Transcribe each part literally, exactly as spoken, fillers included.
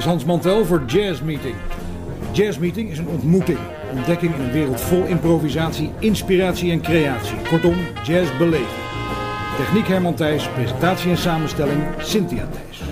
is Hans Mantel voor Jazz Meeting. Jazz Meeting is een ontmoeting, ontdekking in een wereld vol improvisatie, inspiratie en creatie. Kortom, jazz beleven. Techniek Herman Thijs, presentatie en samenstelling Cynthia Thijs.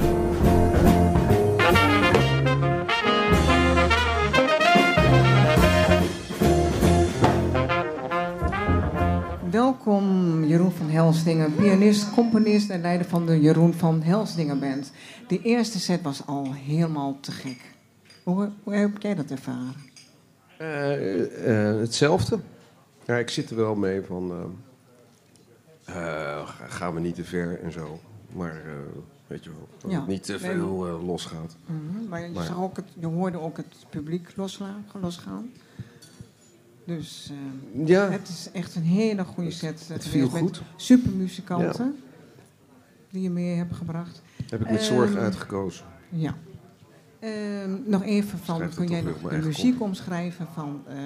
Welkom Jeroen van Helsdingen, pianist, componist en leider van de Jeroen van Helsdingen Band. De eerste set was al helemaal te gek. Hoe, hoe heb jij dat ervaren? Uh, uh, hetzelfde. Ja, ik zit er wel mee van... Uh, uh, gaan we niet te ver en zo. Maar uh, weet je wel, dat ja. het niet te veel uh, losgaat. Mm-hmm, maar je, maar zag ook het, je hoorde ook het publiek losla- losgaan. Dus uh, ja. Het is echt een hele goede set. Het viel goed. Met supermuzikanten ja. die je mee hebt gebracht. Heb ik met um, zorg uitgekozen. Ja. Uh, nog even van, kun jij nog de muziek kop. omschrijven van, uh,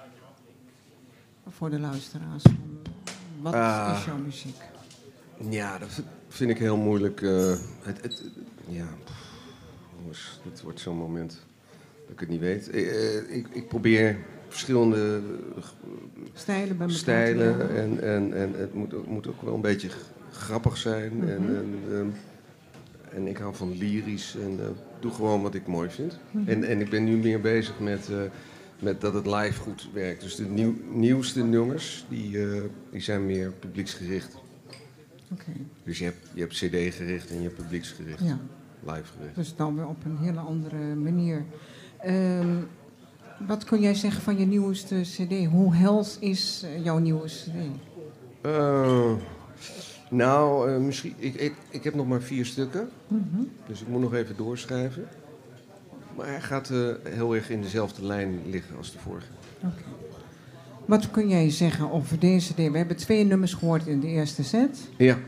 voor de luisteraars? Van, wat uh, is jouw muziek? Ja, dat vind ik heel moeilijk. Uh, het, het, ja, jongens, dit wordt zo'n moment dat ik het niet weet. Ik, uh, ik, ik probeer verschillende stijlen, bij stijlen en, en, en het moet, het moet ook wel een beetje grappig zijn. Mm-hmm. En, en, um, en ik hou van lyrisch en uh, doe gewoon wat ik mooi vind. Mm-hmm. En, en ik ben nu meer bezig met, uh, met dat het live goed werkt. Dus de nieuw, nieuwste nummers, die, uh, die zijn meer publieksgericht. Okay. Dus je hebt, je hebt cd-gericht en je hebt publieksgericht. Ja. Live gericht. Dus dan weer op een hele andere manier. Um, wat kun jij zeggen van je nieuwste cd? Hoe hels is uh, jouw nieuwe cd? Uh, nou, uh, misschien... Ik, ik, ik heb nog maar vier stukken. Mm-hmm. Dus ik moet nog even doorschrijven. Maar hij gaat uh, heel erg in dezelfde lijn liggen als de vorige. Okay. Wat kun jij zeggen over deze cd? We hebben twee nummers gehoord in de eerste set. Ja.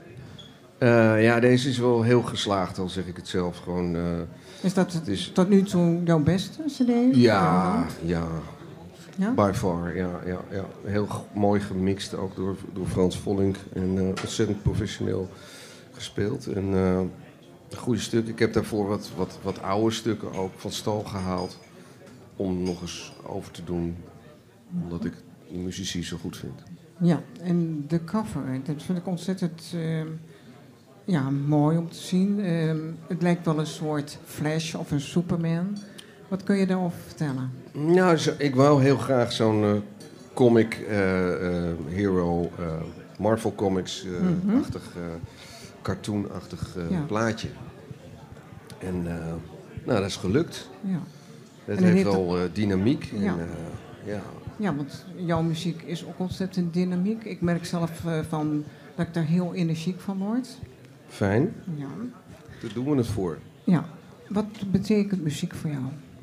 Uh, ja, deze is wel heel geslaagd, al zeg ik het zelf. Gewoon... Uh, Is dat het is... tot nu toe jouw beste cd? Ja, ja. ja. By far, ja, ja, ja. Heel g- mooi gemixt, ook door, door Frans Vollink. En uh, ontzettend professioneel gespeeld. En uh, een goede stuk. Ik heb daarvoor wat, wat, wat oude stukken ook van stal gehaald. Om nog eens over te doen. Omdat ik de muzici zo goed vind. Ja, en de cover, dat vind ik ontzettend... Uh... Ja, mooi om te zien. Uh, het lijkt wel een soort Flash of een Superman. Wat kun je daarover vertellen? Nou, zo, ik wou heel graag zo'n uh, comic uh, uh, hero, uh, Marvel Comics-achtig, uh, mm-hmm. uh, cartoon-achtig uh, ja. plaatje. En uh, nou, dat is gelukt. Ja. Het heeft wel uh, dynamiek. Ja. En, uh, ja. ja, want jouw muziek is ook ontzettend dynamiek. Ik merk zelf uh, van dat ik daar heel energiek van word. Fijn. Ja. Daar doen we het voor. Ja. Wat betekent muziek voor jou?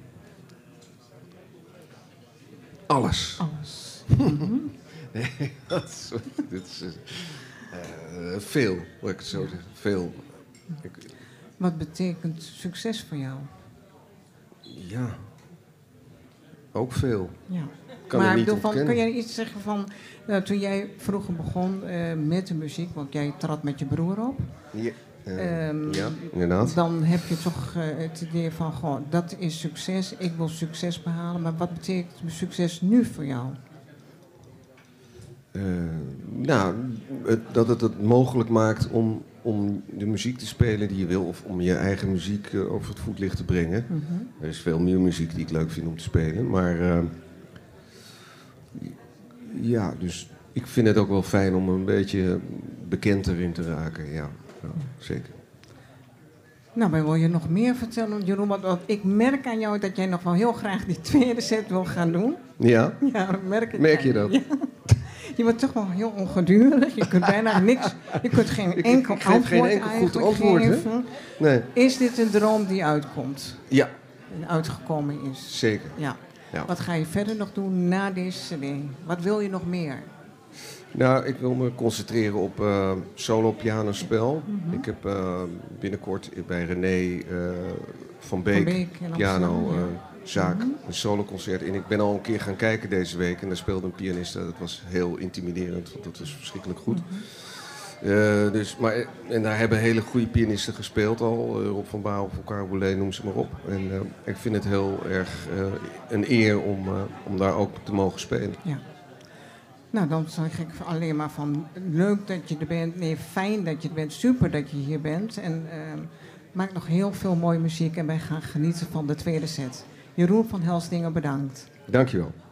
Alles. Alles. Mm-hmm. Nee, dat is, dit is uh, veel, laat ik het zo zeggen. Veel. Ik, Wat betekent succes voor jou? Ja. Ook veel. Ja. Kan maar er niet bedoel, van, ontkennen. kun jij iets zeggen van... Uh, toen jij vroeger begon uh, met de muziek... want jij trad met je broer op... Ja, uh, um, ja inderdaad. Dan heb je toch uh, het idee van... Goh, dat is succes, ik wil succes behalen. Maar wat betekent succes nu voor jou? Uh, nou, het, dat het het mogelijk maakt om, om de muziek te spelen die je wil... of om je eigen muziek uh, over het voetlicht te brengen. Mm-hmm. Er is veel meer muziek die ik leuk vind om te spelen, maar... Uh, Ja, dus ik vind het ook wel fijn om een beetje bekend erin te raken. Ja, ja zeker. Nou, maar wil je nog meer vertellen, Jeroen? Want ik merk aan jou dat jij nog wel heel graag die tweede set wil gaan doen. Ja? Ja, dat merk ik. Merk je dat? Ja. Je wordt toch wel heel ongedurig. Je kunt bijna niks... Je kunt geen ik, enkel ik antwoord geen enkel goed antwoord, geven. Nee. Is dit een droom die uitkomt? Ja. En uitgekomen is? Zeker. Ja. Ja. Wat ga je verder nog doen na deze cd? Wat wil je nog meer? Nou, ik wil me concentreren op uh, solo pianospel. Mm-hmm. Ik heb uh, binnenkort bij René uh, van Beek, van Beek piano uh, zaak mm-hmm. een soloconcert. En ik ben al een keer gaan kijken deze week en daar speelde een pianist. Dat was heel intimiderend, want dat was verschrikkelijk goed. Uh, dus, maar, en daar hebben hele goede pianisten gespeeld al. Uh, Rob van Baal, Volker Boulez, noem ze maar op. En uh, ik vind het heel erg uh, een eer om, uh, om daar ook te mogen spelen. Ja. Nou, dan zeg ik alleen maar van leuk dat je er bent. Nee, fijn dat je er bent. Super dat je hier bent. En uh, maak nog heel veel mooie muziek. En wij gaan genieten van de tweede set. Jeroen van Helsdingen, bedankt. Dank je wel.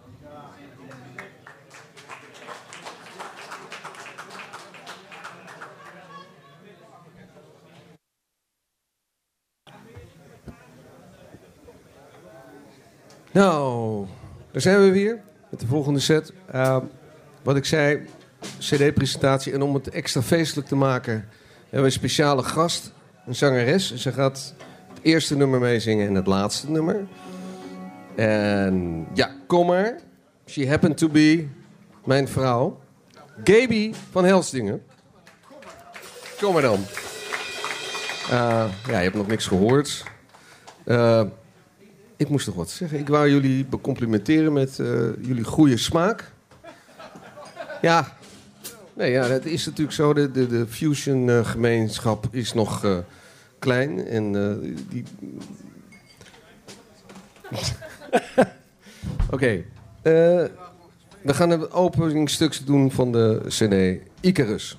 Nou, daar zijn we weer met de volgende set. Uh, wat ik zei, C D-presentatie. En om het extra feestelijk te maken, hebben we een speciale gast, een zangeres. Ze gaat het eerste nummer meezingen en het laatste nummer. En ja, kom maar. She happened to be mijn vrouw, Gaby van Helsdingen. Kom maar dan. Uh, ja, je hebt nog niks gehoord. Uh, Ik moest toch wat zeggen. Ik wou jullie becomplimenteren met uh, jullie goede smaak. Ja, nee, ja, het is natuurlijk zo. De, de, de fusion-gemeenschap is nog uh, klein. En uh, die... Oké. Okay. Uh, we gaan een openingstuk doen van de C D Icarus.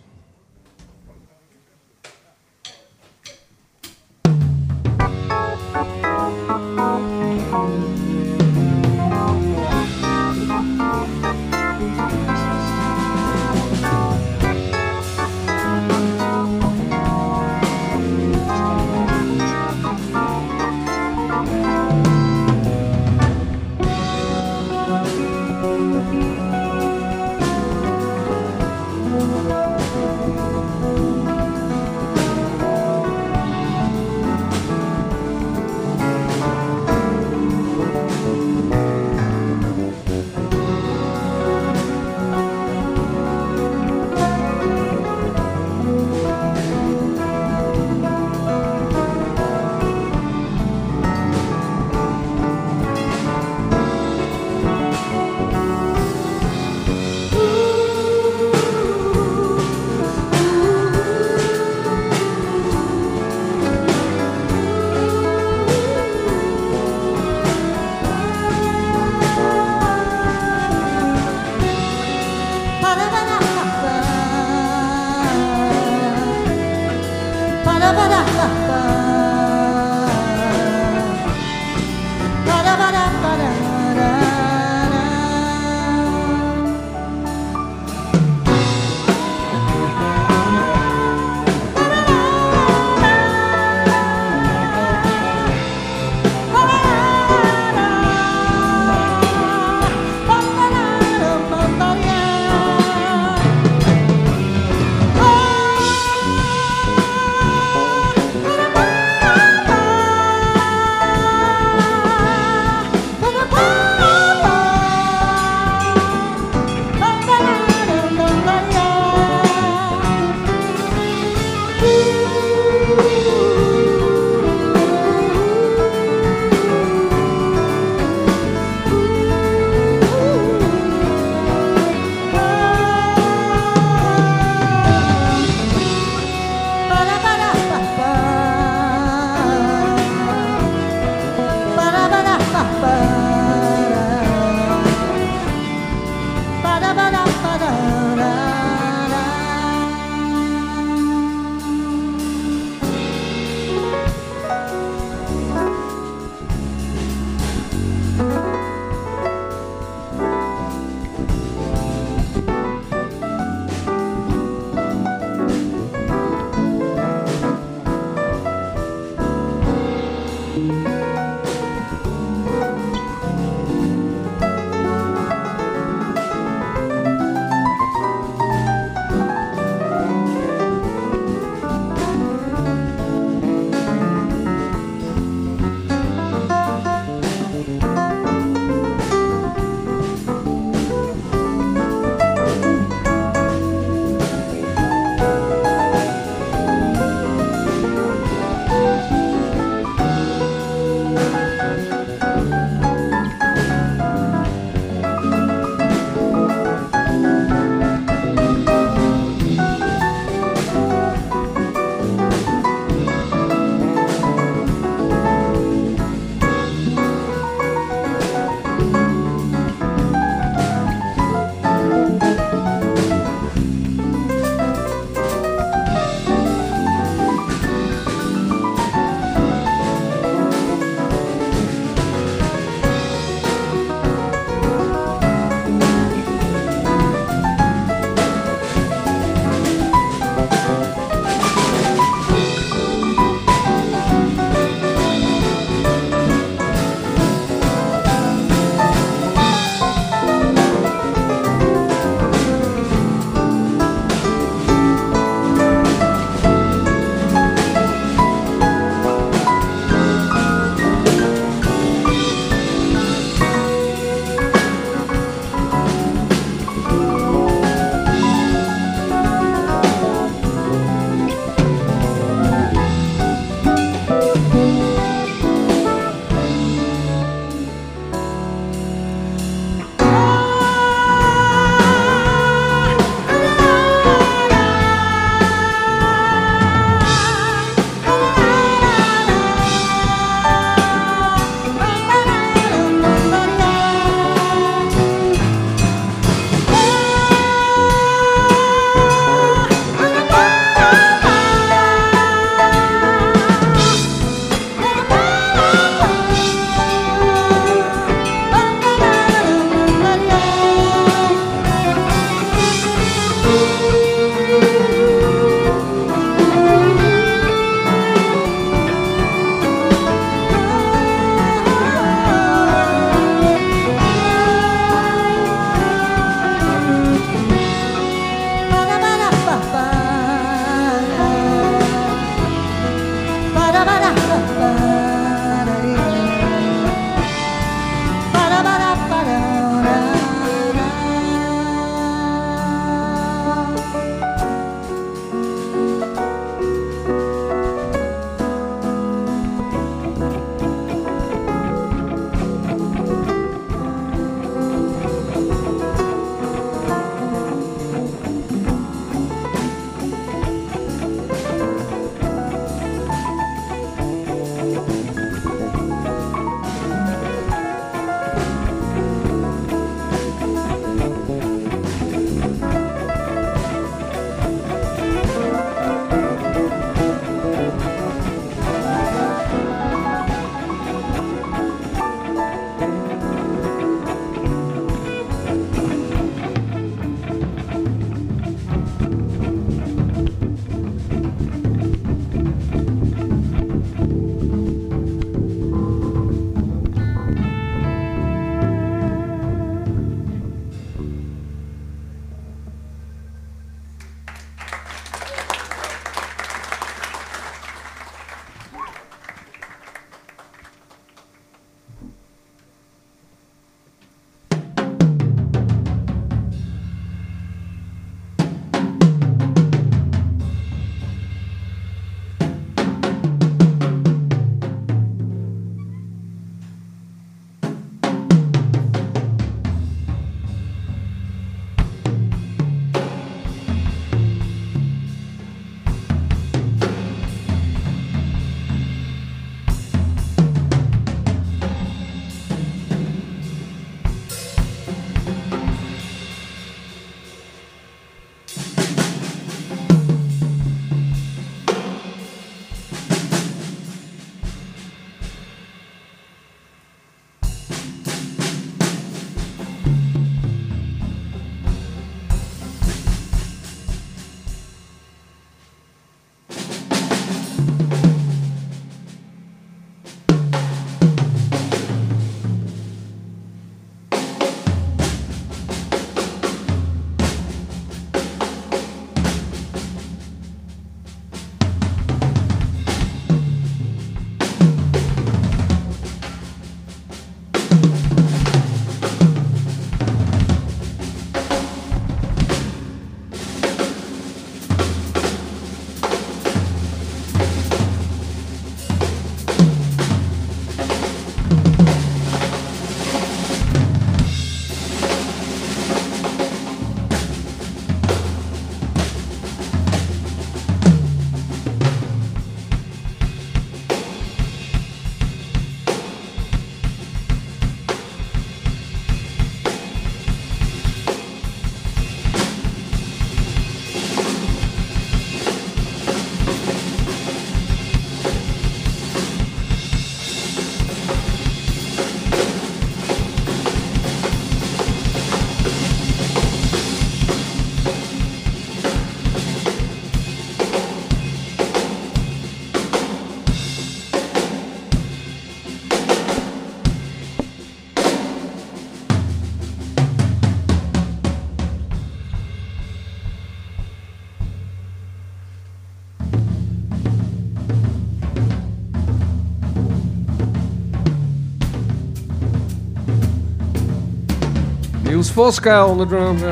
Hans Voskuil on the drums.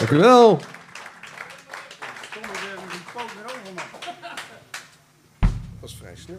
Dank u wel. Dat was vrij snel.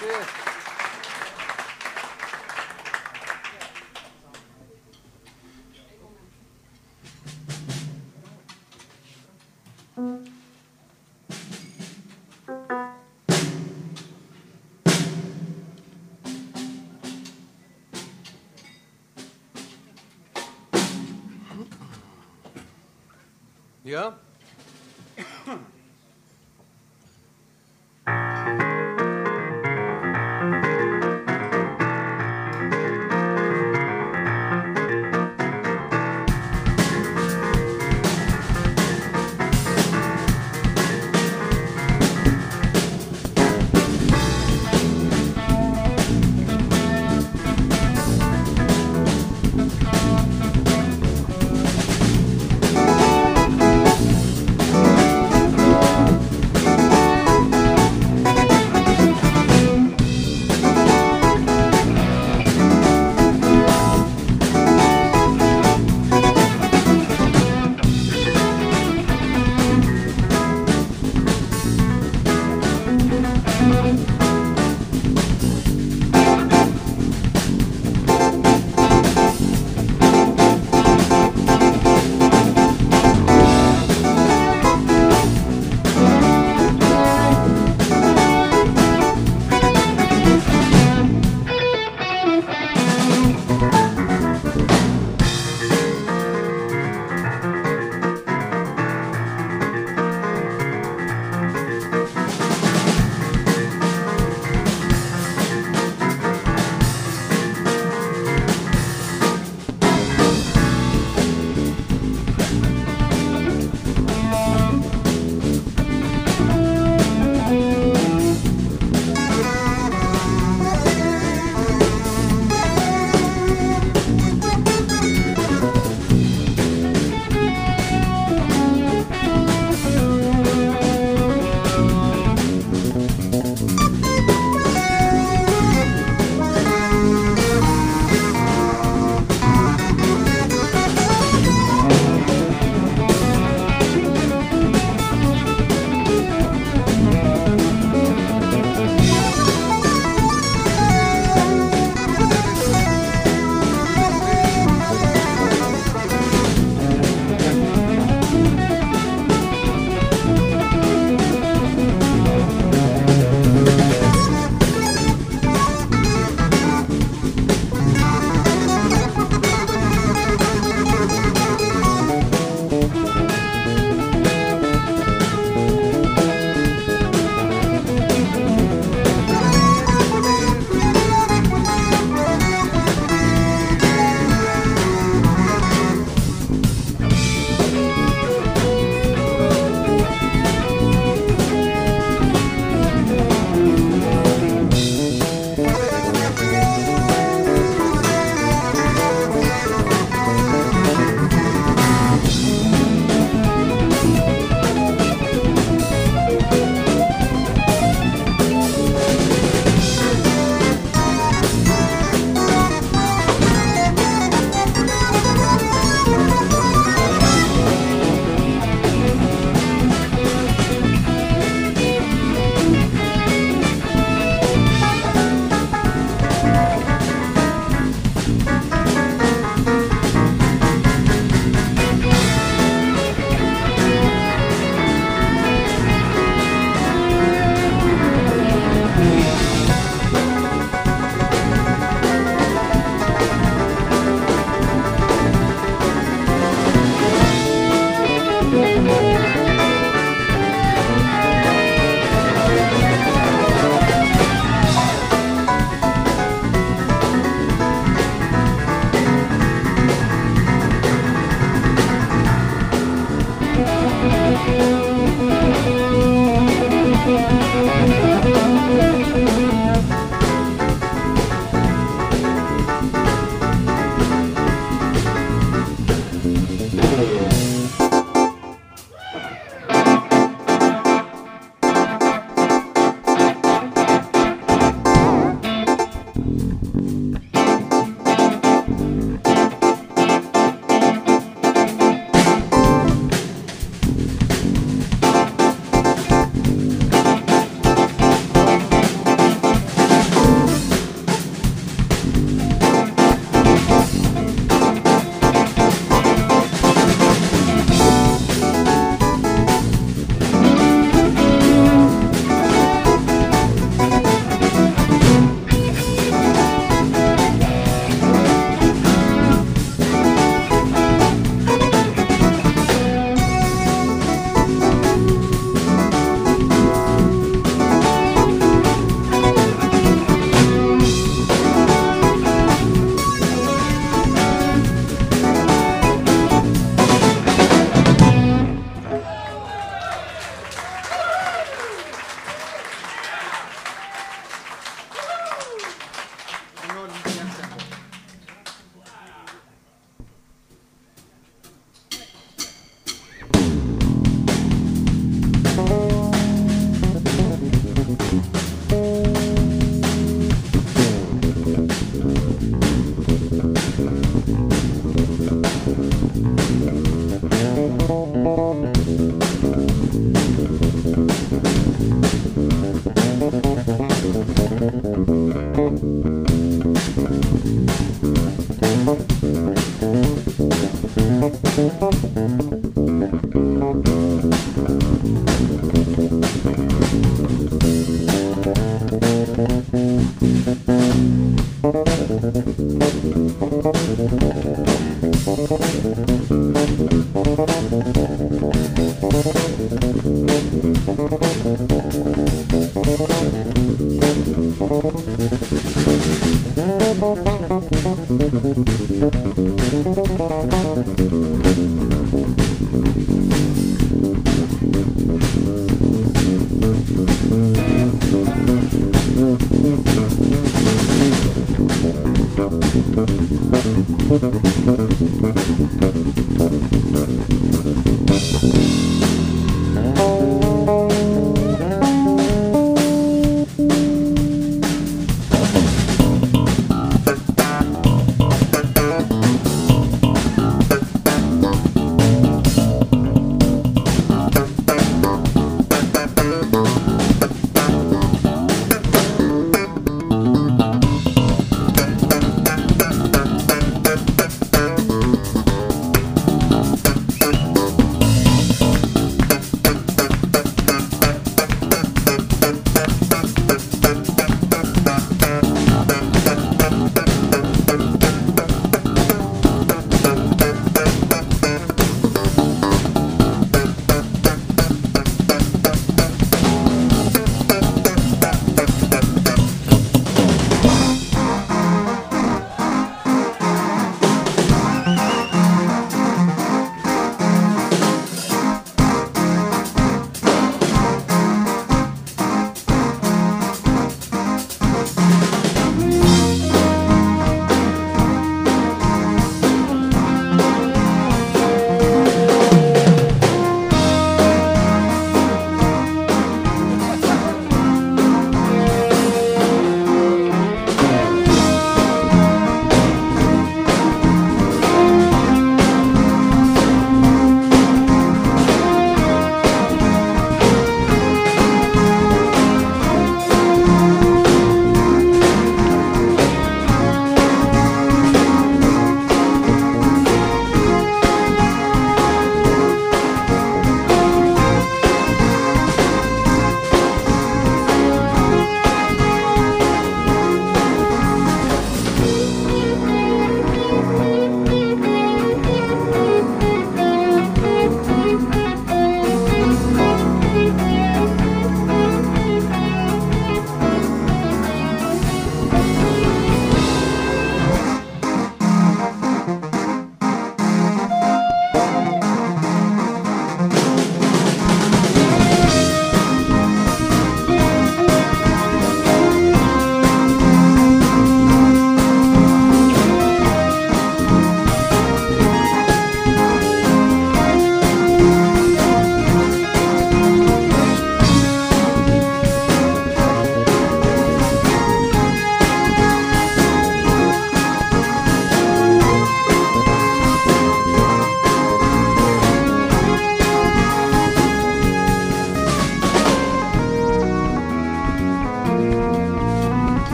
Ja?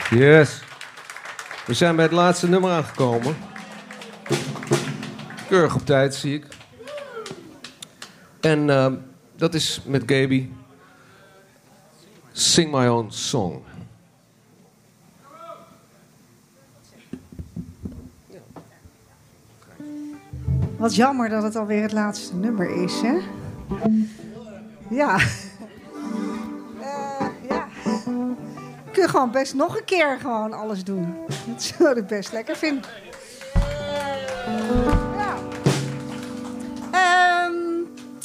Yes. We zijn bij het laatste nummer aangekomen. Keurig op tijd, zie ik. En uh, dat is met Gaby. Sing My Own Song. Wat jammer dat het alweer het laatste nummer is, hè? Ja. Uh, ja. Kun je gewoon best nog een keer gewoon alles doen. Dat zou ik best lekker vinden. Ja. Um,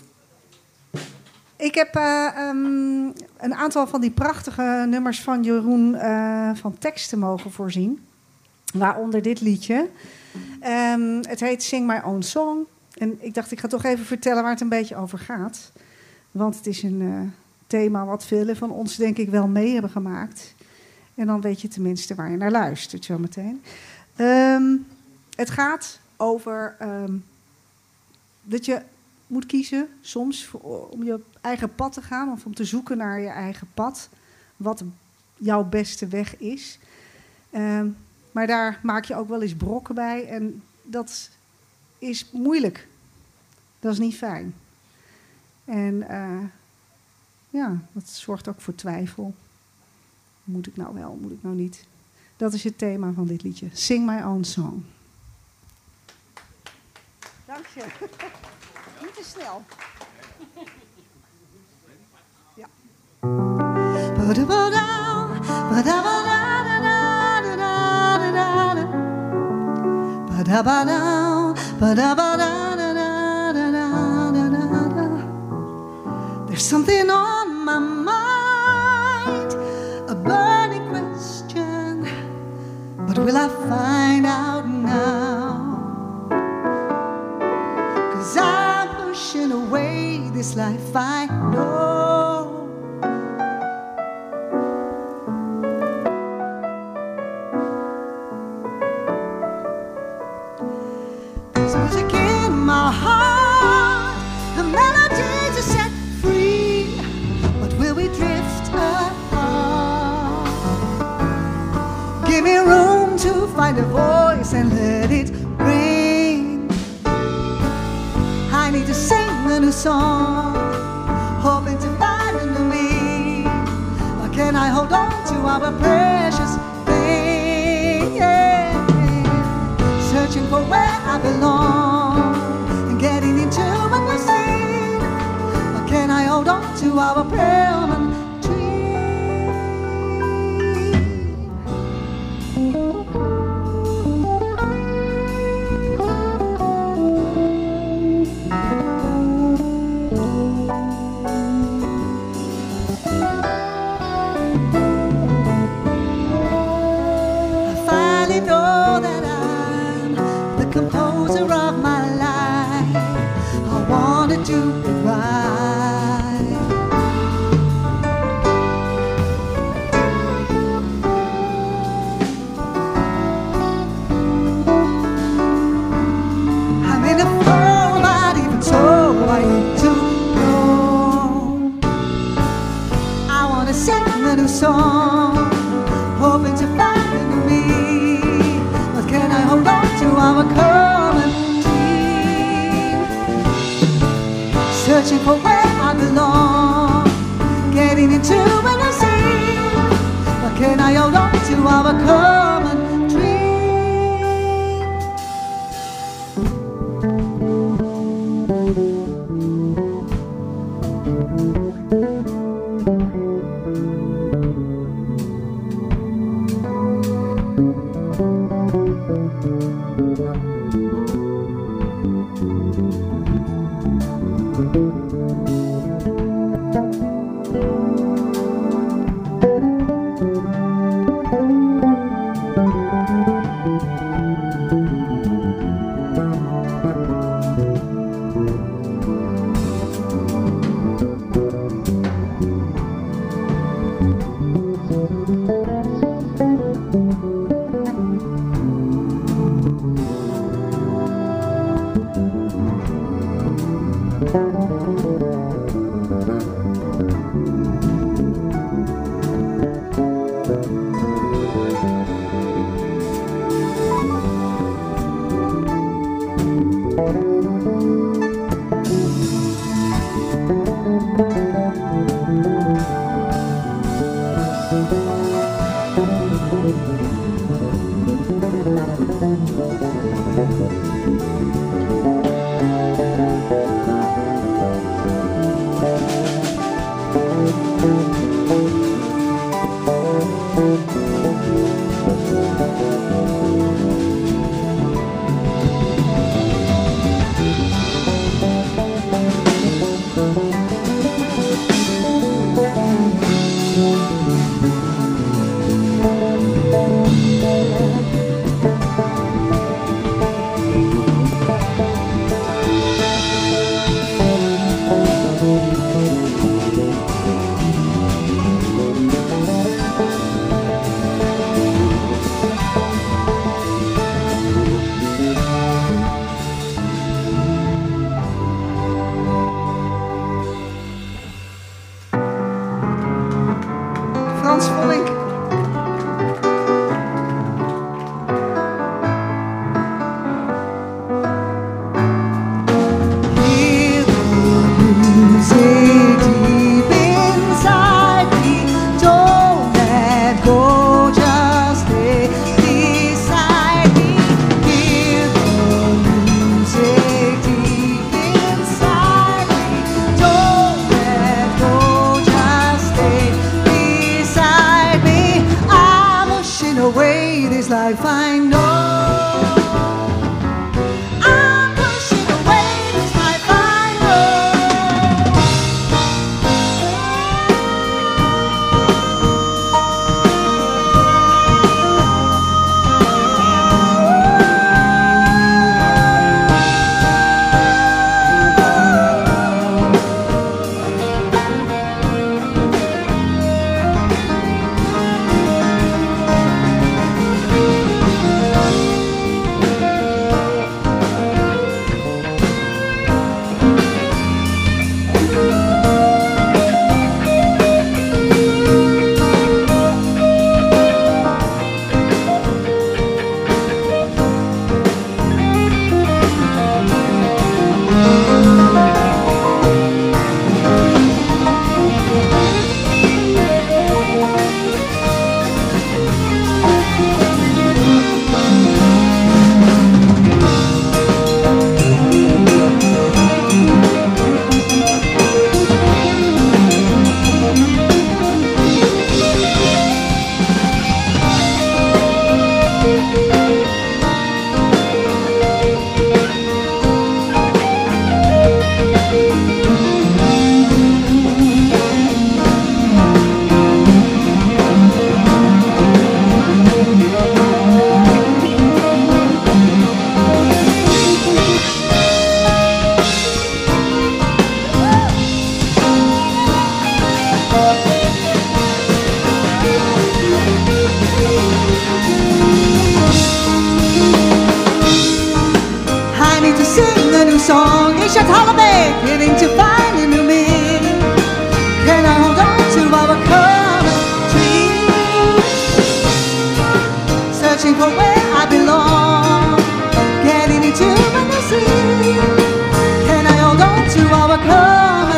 ik heb uh, um, een aantal van die prachtige nummers van Jeroen uh, van teksten mogen voorzien. Waaronder dit liedje. Um, het heet Sing My Own Song. En ik dacht, ik ga toch even vertellen waar het een beetje over gaat. Want het is een uh, thema wat velen van ons denk ik wel mee hebben gemaakt. En dan weet je tenminste waar je naar luistert zometeen. Um, het gaat over um, dat je moet kiezen soms voor, om je eigen pad te gaan. Of om te zoeken naar je eigen pad. Wat jouw beste weg is. Um, Maar daar maak je ook wel eens brokken bij. En dat is moeilijk. Dat is niet fijn. En uh, ja, dat zorgt ook voor twijfel. Moet ik nou wel, moet ik nou niet? Dat is het thema van dit liedje. Sing My Own Song. Dank je. Niet te snel. Ja. There's something on my mind, a burning question, but will I find out now? 'Cause I'm pushing away this life I know. There's music in my heart, the melodies are set free, but will we drift apart? Give me room to find a voice and let it ring. I need to sing a new song, hoping to find a new me. Or can I hold on to our precious thing? Yeah. Searching for where I belong and getting into a new scene. Or can I hold on to our permanent composer of my life. I wanna do it right. I'm in a flow, but even so I need to know. I wanna sing a new song, hoping to find a new me. But can I hold on to our common dream? Searching for where I belong, getting into a new scene. But can I hold on to our common dream? Frans Vollink. Hear the music deep inside me. Don't let go, just stay beside me. Hear the music deep inside me. Don't let go, just stay beside me. I'm washing away this life I know. I'm pushing away this life I know. I need to sing a new song. It's your holiday, getting to find a new me. Can I hold on to our common dream? Searching for where I belong, getting into my new sea. Can I hold on to our common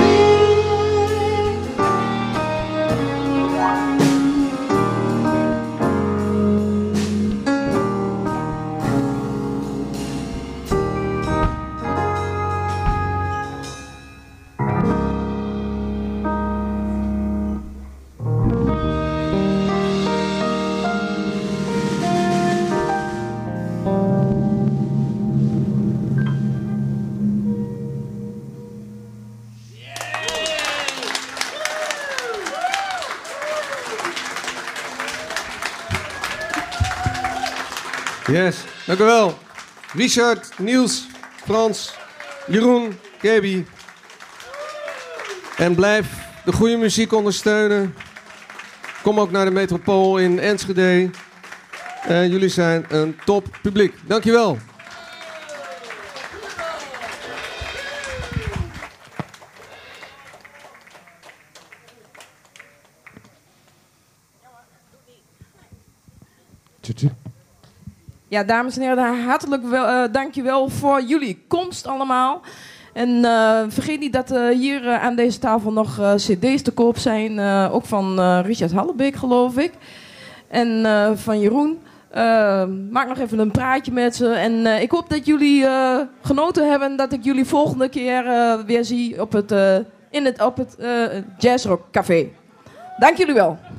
Yes, dank u wel. Richard, Niels, Frans, Jeroen, Gaby. En blijf de goede muziek ondersteunen. Kom ook naar de Metropool in Enschede. En jullie zijn een top publiek. Dank je wel. Ja, dames en heren, hartelijk wel, uh, dankjewel voor jullie komst allemaal. En uh, vergeet niet dat uh, hier uh, aan deze tafel nog uh, cd's te koop zijn. Uh, ook van uh, Richard Hallebeek, geloof ik. En uh, van Jeroen. Uh, maak nog even een praatje met ze. En uh, ik hoop dat jullie uh, genoten hebben. Dat ik jullie volgende keer uh, weer zie op het, uh, in het, op het uh, Jazzrock Café. Dank jullie wel.